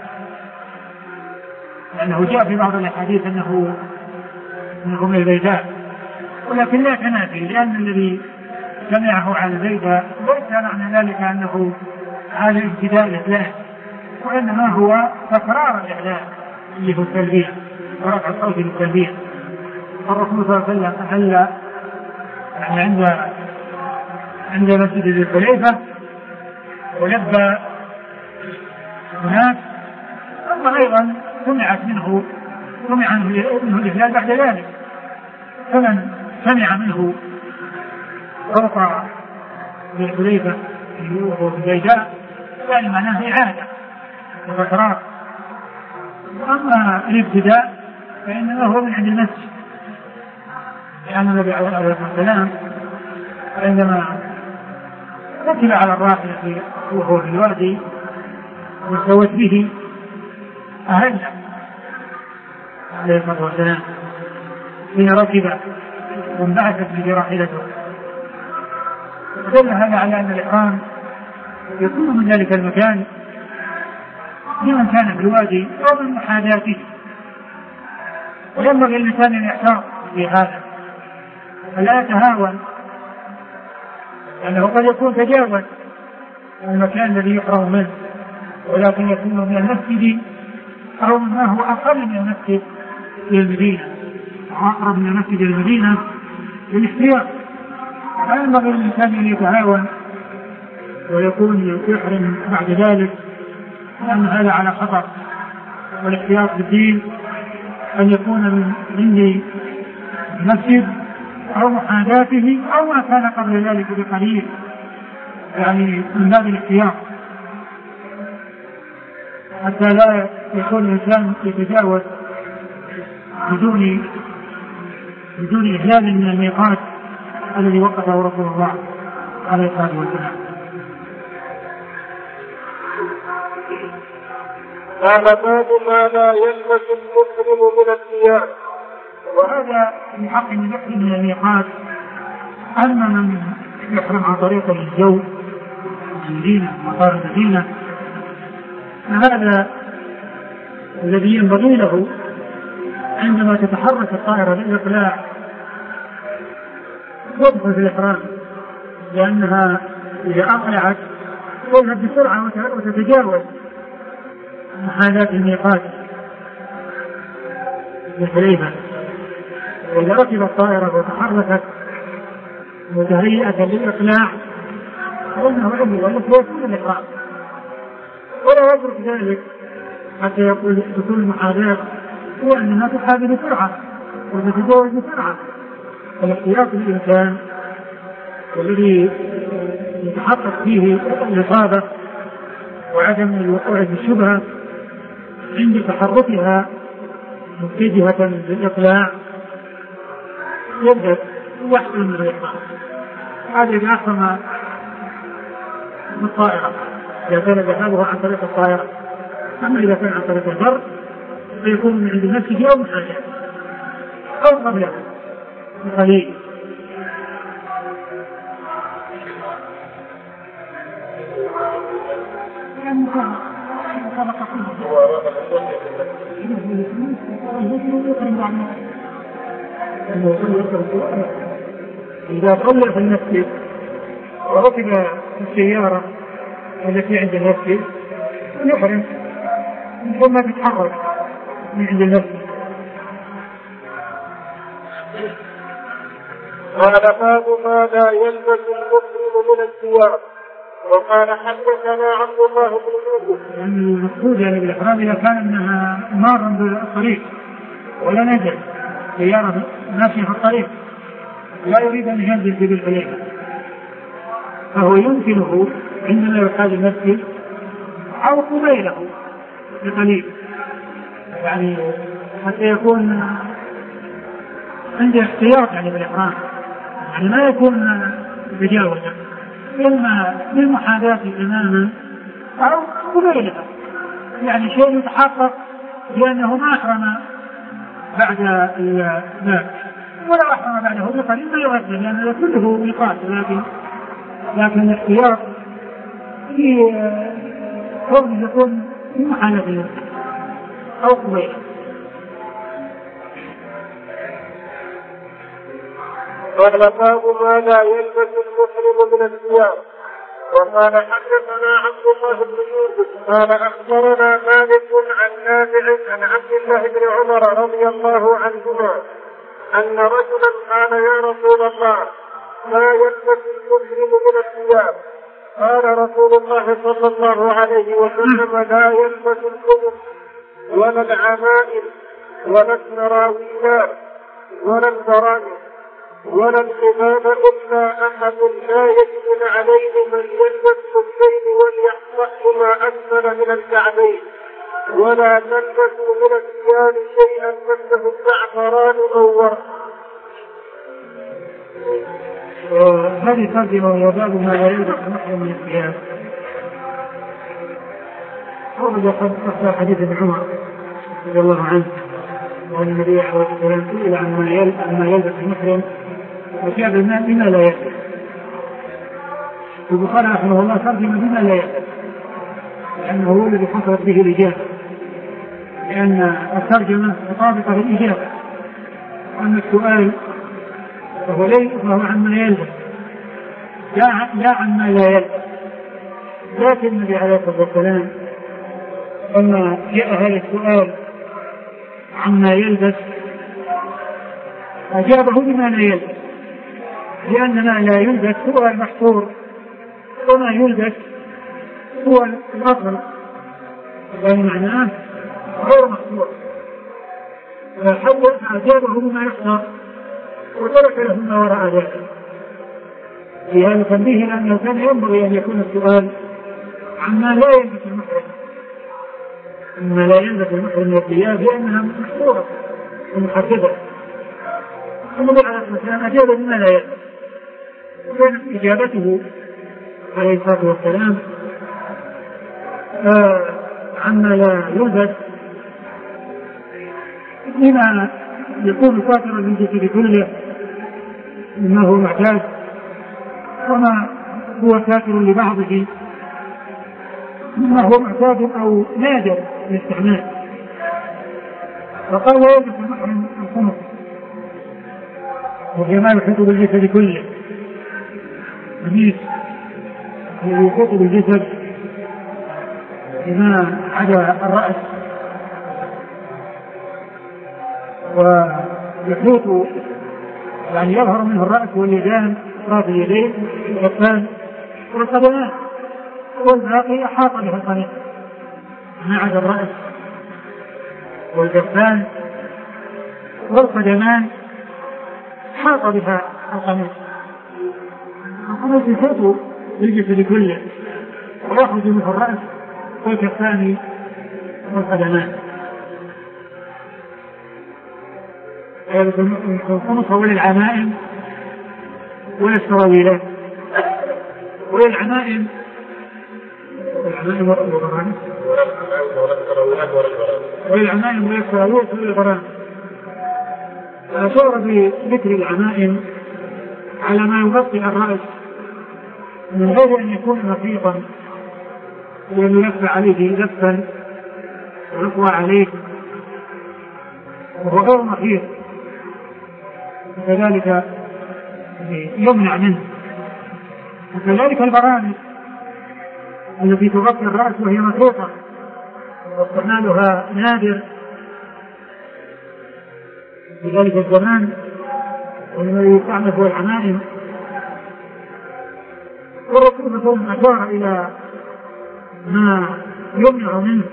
لأنه جاء في بعض الأحاديث أنه من البيداء، ولكن لا تنافي، لأن الذي سمعه على البيداء ليس معنى ذلك أنه هذا ابتداء الإحلال، وإنما هو تكرار الإحلال اللي هو التلبية ورفع الصوت بالتلبية. الرسول صلى الله عليه وسلم أهل يعني عند عند مسجد ذي الحليفة ولبى هناك، ثم أيضا سمعت منه سمع منه الإهلال بعد ذلك، فمن سمع منه فوق ذي الحليفة وهو في البيداء يعني معناه إعادة وتكرار. وأما الابتداء فإنما هو من عند المسجد، لأن النبي عليه الصلاة والسلام عندما ركب على الراحلة وهو في الوادي واستوت به أهل عليه الصلاة والسلام حين ركب وانبعثت به راحلته. دل هذا على أن الإحرام يكون من ذلك المكان لمن كان في الوادي أو من محاذاته، وينبغي الإنسان أن يحتاط في هذا فلا يتهاون، لأنه قد يكون تجاوز المكان الذي يحرم منه، ولكن يكون من المسجد أو ما هو أقل من المسجد إلى المدينة أو أقرب من المسجد إلى المدينة بالاحتياط. فينبغي الإنسان أن يتهاون ويكون يحرم بعد ذلك، لأن هذا على خطر. والاحتياط بالدين أن يكون من عند المسجد أو محاذاته أو ما كان قبل ذلك بقليل، يعني من باب الاحتياط حتى لا يكون الإنسان يتجاوز بدون بدون إهلال من الميقات الذي وقفه رسول الله عليه الصلاة والسلام. قال باب ما لا يلبس المسلم من الثياب. وهذا من حق المحرم من الميقات. أما من يحرم عن طريق الجو المدينة مطار المدينة هذا الذي ينبغي له عندما تتحرك الطائرة للإقلاع تدخل في الإحرام، لأنها إذا أقلعت تذهب بسرعة وتتجاوز محاذاة الميقات الحليفة. وإذا ركب الطائرة وتحركت متهيئة للإقلاع فإنه عمره والتي يكون الإحرام، ولا يدرك ذلك حتى يقول دخول المحاذاة هو أنها تحاذي بسرعة وتتجاوز بسرعة. فالاحتياط للإنسان والذي يتحقق فيه الإصابة وعدم الوقوع في الشبهة عند تحركها متجهة للإقلاع يبدأ يحصل من الإحرام. هذا إذا أحرم بالطائرة، إذا كان ذهابه عن طريق الطائرة. أما إذا كان عن طريق البر فيكون من عند نفسه أو من حاجة أو قبله بقليل. إذا صلى في المسجد وركب السيارة التي عند المسجد يحرم ثم تتحرك من عند المسجد. قال باب ما لا يلبس المسلم من الثياب. وقال حدثنا عبد الله بن يوسف. يعني المقصود يعني بالإحرام إذا كان أنها مارا بالطريق ولا نزل سيارة ماشية في الطريق لا يريد أن ينزل في بالحليفة، فهو يمكنه عندما يحتاج المسجد أو قبيله بقليل، يعني حتى يكون عنده احتياط يعني بالإحرام، يعني ما يكون بجاوزة إما بالمحاذاة تماما أو قبيلها، يعني شيء يتحقق لأنه ما أحرم بعد الماء ولا أحرم بعده بقليل ما يؤثر، لأنه كله ميقات، لكن لكن الاحتياط في كون يكون في محاذاة أو قبيلها. قال باب ما لا يلبس المسلم من الثياب. وقال حدثنا عبد الله بن يوسف قال اخبرنا مالك عن نافع عن عبد الله بن عمر رضي الله عنهما ان رجلا قال يا رسول الله ما يلبس المسلم من الثياب؟ قال رسول الله صلى الله عليه وسلم لا يلبس الخبز ولا العمائم ولا السراويلات ولا البرانس ولا الحباب إلا أحد لا يجب عليه من يلبس خفين وليحفظهما أسفل من الكعبين ولا تلبسوا من الثياب شيئا مسه الزعفران أو ورق. هذه ترجمة وباب ما لا يلبس المحرم من الثياب. ورد قد حديث ابن عمر رضي الله عنه وأن النبي عليه الصلاة والسلام سئل عما يلبس المحرم وجاب الماء بما لا يلبس. البخاري رحمه الله ترجم بما لا يلبس لأنه هو الذي حصلت به الإجابة، لأن الترجمة مطابقة للإجابة، وأن السؤال فهو ليس فهو عما يلبس لا عما لا يلبس. لكن النبي عليه الصلاة والسلام لما جاء هذا السؤال عما يلبس أجابه بما لا يلبس، لأن ما لا يلبس هو المحصور وما يلبس هو الأفضل، يعني معناه غير محصور، فحدث أجابه بما يحصر وترك له ما وراء ذلك. في هذا تنبيه لأنه كان ينبغي أن يكون السؤال عما لا يلبس المحرم، ما لا يلبس المحرم من الثياب لأنها محصورة ومحددة. النبي عليه الصلاة والسلام أجاب بما لا يلبس، وكانت إجابته عليه الصلاة والسلام آه عما لا يلبس لما يكون ساترا للجسد كله مما هو معتاد وما هو ساتر لبعضه مما هو معتاد أو نادر للاستعمال. فقال لا يلبس المحرم الخمر وهي ما يحيط بالجسد كله، قميص الذي يحيط بالجسد بما عدا الرأس ويحيط يعني يظهر منه الرأس واليدان أطراف اليدين والكفان والقدمان، والباقي أحاط به القميص ما عدا الرأس والكفان والقدمان حاط بها القميص. القميص يحيط بالجسد كله ويخرج منه الرأس والكفان والقدمان. الخمس هو للعمائم وللسراويلات. وللعمائم والعمائم والبرانس وللعمائم وللسراويلات والبرانس. أشار بذكر العمائم على ما يغطي الرأس من غير أن يكون نفيقا ويلف عليه لفا ويقوى عليه وهو غير نفيق، وكذلك يمنع منه. وكذلك البرانس التي تغطي الرأس وهي نفيقة واستعمالها نادر في ذلك الزمان، والذي يستعمل هو العمائم. والرسول مثلا أشار إلى ما يمنع منه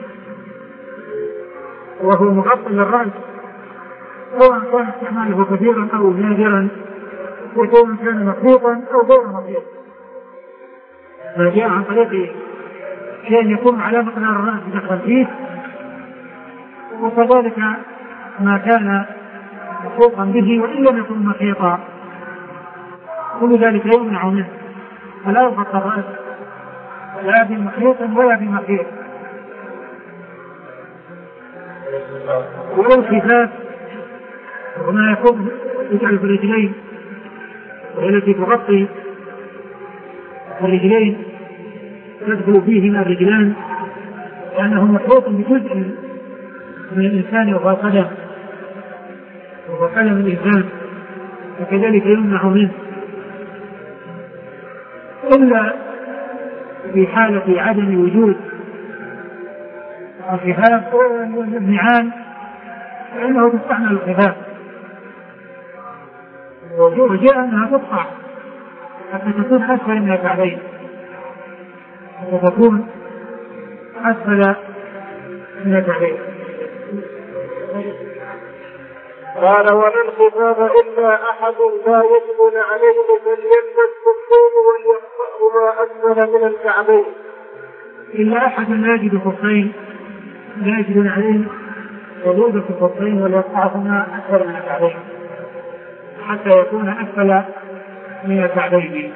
وهو مغطى للرأس، سواء كان استعماله كثيرا أو نادرا، وسواء كان مخلوقا أو غير مخلوق. ما جاء عن طريق شيء يكون على مقدار الرأس دخل فيه، وكذلك ما كان مخلوقا به وإن لم يكن مخيطا، كل ذلك يمنع منه، فلا يغطى الرأس لا بمخيط ولا بمخيط. والخفاف وما يكون يجعل في الرجلين والتي تغطي الرجلين تدخل فيهما الرجلان لأنه مخلوط بجزء من الإنسان وهو القدم وهو قدم الإنسان، وكذلك يمنع منه إلا في حالة عدم وجود الخفاف والنعال فإنه تستعمل الخفاف، وجاء أنها تقطع حتى تكون أسفل من الكعبين، حتى تكون أسفل من الكعبين. قال ولا الخفاف إلا أحد لا يجب عليه فليلبس خفين وليقطعهما أسفل من الكعبين. إلا أحد لا يجد خفين لا يجب عليه فليلبس الخفين وليقطعهما أسفل من الكعبين حتى يكون أسفل من الكعبين.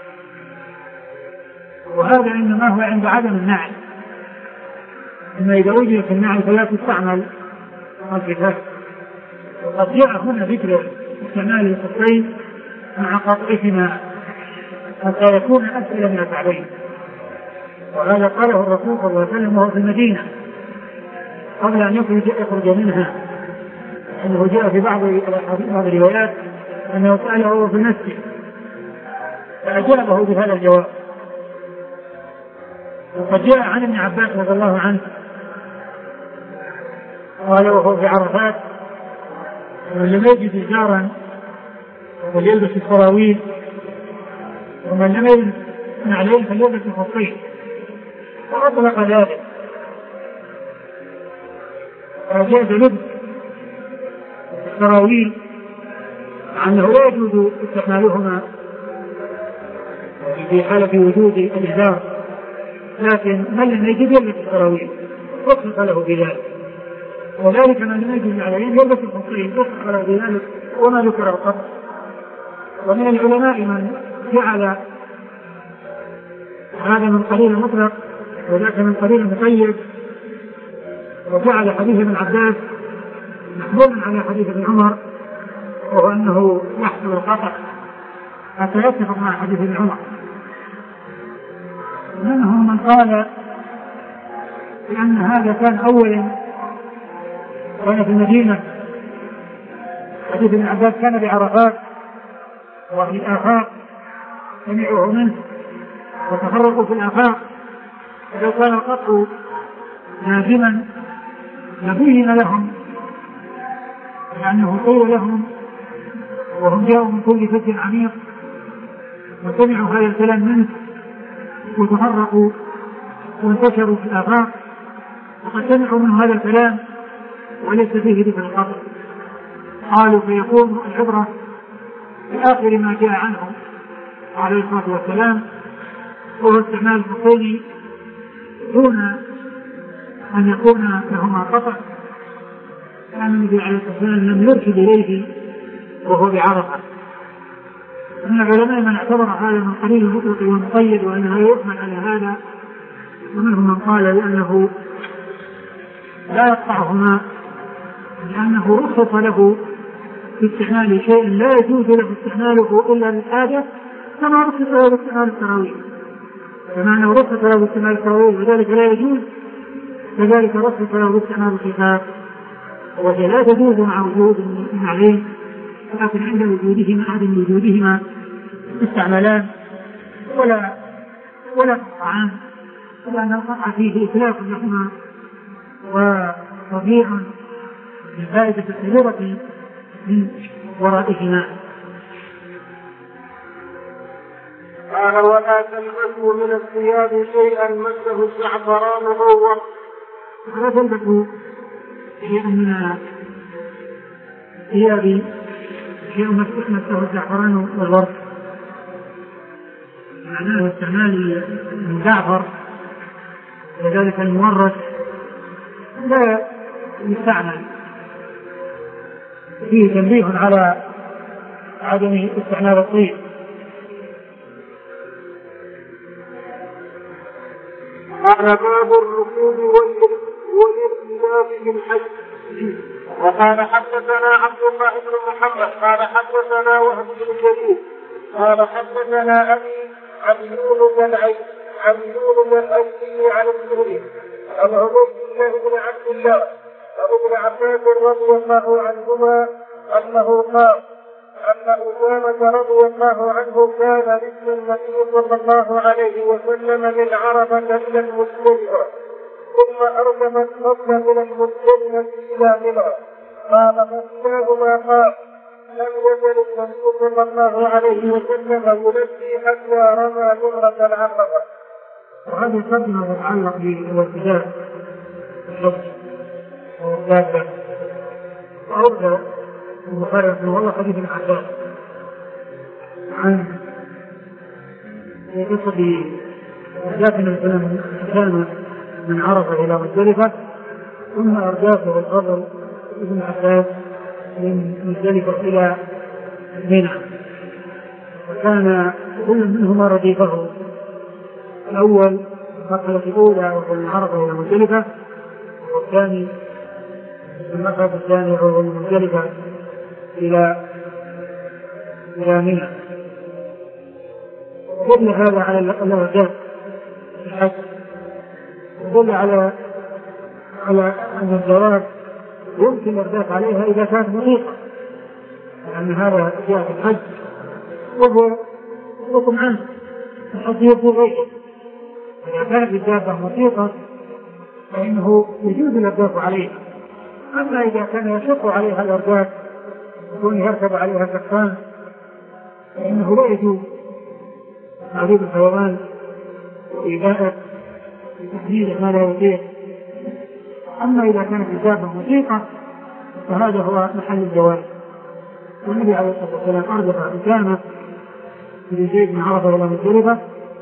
وهذا إنما هو عند عدم النعل، أما إذا وجدت النعل فلا تستعمل الخفاف. وقد جاء هنا ذكر استعمال الخفين مع قطعهما حتى يكون أسفل من الكعبين، وهذا قاله الرسول صلى الله عليه وسلم وهو في المدينة قبل أن يخرج يخرج منها، أنه جاء في بعض بعض الروايات أنه سأله وهو في المسجد فأجابه بهذا الجواب. وقد جاء عن ابن عباس رضي الله عنه قال وهو في عرفات ومن لم يجد إزارا فليلبس السراويل ومن لم يجد نعلين فليلبس الخفين، فأطلق ذلك فجاز لبس السراويل عنه لا يجوز استعمالهما في حالة وجود الإزار، لكن من لم يجد يلبس السراويل وفق له بذلك، وذلك من لم يجد عليه يلبس الخفين وفق له بذلك وما ذكر القطع. ومن العلماء من جعل هذا من قليل مطلق وذاك من قليل مقيد، وجعل حديث ابن عباس محمولا على حديث ابن عمر وهو أنه يحصل القطع حتى يتفق مع حديث ابن عمر. منهم من قال بأن هذا كان أولا كان في المدينة، حديث ابن عباس كان بعرفات وفي الآفاق سمعوا منه وتفرقوا في الآفاق، فلو كان القطع لازما لبين لهم لأنه قيل لهم وهم جاءوا من كل فج عميق وسمعوا هذا الكلام منه وتفرقوا وانتشروا في الآفاق وقد سمعوا من هذا الكلام وليس فيه ذكر القطع. قالوا فيكون العبرة بآخر ما جاء عنه عليه الصلاة والسلام وهو استعمال الخفين دون أن يكون لهما قطع، كان النبي عليه الصلاة والسلام لم يرشد إليه وهو بعرفة. من العلماء من اعتبر هذا من قليل المطلق والمقيد وأنه يحمل على هذا، ومنهم من قال بأنه لا يقطعهما لأنه رخص له في استعمال شيء لا يجوز له استعماله إلا للحاجة، كما رخص له باستعمال التراويح، كما أنه رخص له باستعمال التراويح وذلك لا يجوز، كذلك رخص له باستعمال الكتاب، وهي لا تجوز مع وجود النعلين، لكن عند وجودهما عدم وجودهما استعمالان ولا ولا قطعان، لأن القطع فيه إتلاف لهما وتضييع للفائدة الكبيرة من ورائهما. قال ولا تلبسوا من الثياب شيئا مسه الزعفران والورق. ولا تلبسوا شيئا من الثياب شيء مسه الزعفران والورق، معناه استعمال الزعفر وذلك المورد لا يستعمل، فيه تنبيه على عدم استعمال الطيب. قال باب الركوب والارتداد في الحج. وقال حدثنا عبد الله بن محمد قال حدثنا وهب بن جرير قال حدثنا ابي عن يونس العين عن يونس الايلي عن الزهري عن عبيد الله بن عبد الله عن ابن عباس رضي الله عنهما انه قال ان اسامه رضي الله عنه كان مثل النبي صلى الله عليه وسلم من عرفه الى المزدلفه ثم ارجم الفضل من المزدلفه الى منى. قال فكلاهما قال لم يزل النبي صلى الله عليه وسلم يلبي حتى رمى جمرة العقبة. وهذه القدمة تتعلق بالارتداد الحج والدابة. وأرجع البخاري رحمه الله حديث ابن عباس عن قصة إرجاف كان من عرفة إلى مزدلفة ثم إرجافه الفضل ابن عباس من مزدلفة إلى منى، وكان كل منهما رديفه. الأول المرحلة الأولى وهو من عرفة إلى مزدلفة، والثاني المرحلة الثانية وهو من مزدلفة إلى إلى منى. دل هذا على الإرجاف في الحج، ودل على على أن الجواب يمكن الإرجاف عليها إذا كانت مطيقة، لأن هذا جاء في الحج وهو حكم عنه الحج يبدو غيره. إذا كانت الدابة مطيقة فإنه يجوز الإرجاف عليها، أما إذا كان يشق عليها الإرجاف يكون يركب عليها كفان فإنه لا يجوز تعذيب الحيوان وإيذاءه بتحديد ما لا يطيق. أما إذا كانت الدابة مطيقة فهذا هو محل الجواز. والنبي عليه الصلاة والسلام أرجف أسامة بن زيد من عرفة إلى مزدلفة،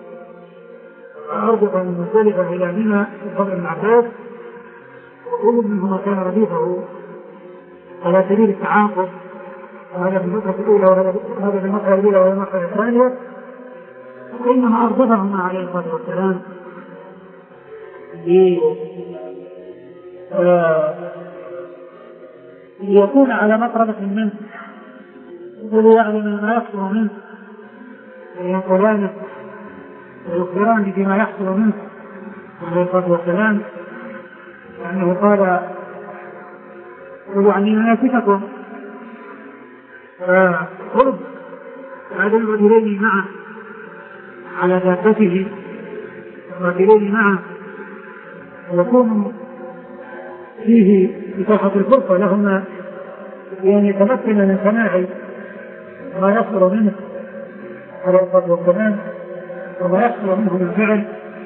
أرجف من مزدلفة إلى منى بفضل ابن عباس، وكل منهما كان رديفه على سبيل التعاقب، وهذا في المرحلة الأولى وهذا في المرحلة الأولى وهذا المرحلة الثانية. وإنما أرجفهما عليه الصلاة والسلام ليكون على مقربة منه وليعلم ما يحصل منه وينقلانه ويخبران بما يحصل منه عليه الصلاة والسلام، لأنه قال خذوا عني مناسككم. فخذ هذا الرجلين معه على دابته الرجلين معه ويكون فيه إتاحة الفرصة لهما بأن يتمكن من سماع ما يصدر منه على الصلاة والسلام وما يحصل منه من فعل،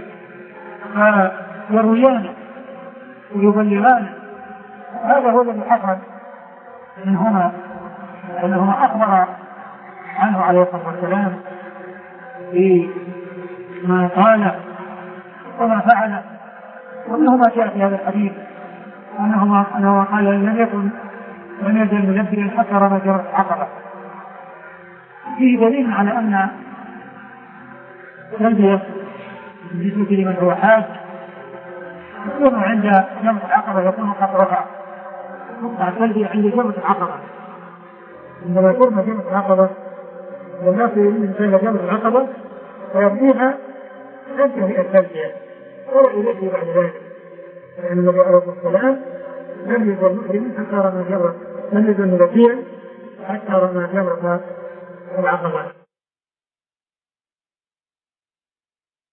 فيرويانه ويبلغانه. هذا هو الذي حصل منهما، أنهما أخبر عنه عليه الصلاة والسلام بما قال وما فعل، ومنهما جاء في هذا الحديث أنهما أنه قال لم يكن لم يزل ملبيا حتى رمى جمرة العقبة. فيه دليل على أن التلبية بالنسبة لمن هو حاج يكون عند جمرة العقبة يكون قد رفع مقطع التلبية عند جمرة العقبة. عندما يكون جمرة العقبة والناس من جمرة العقبة ويبنيها تنتهي التلبية ولا يلبي بعد ذلك، لأن النبي عليه الصلاة والسلام لم يزل محرما حتى رمى جمرة لم يزل ملبيا حتى رمى جمرة العقبة.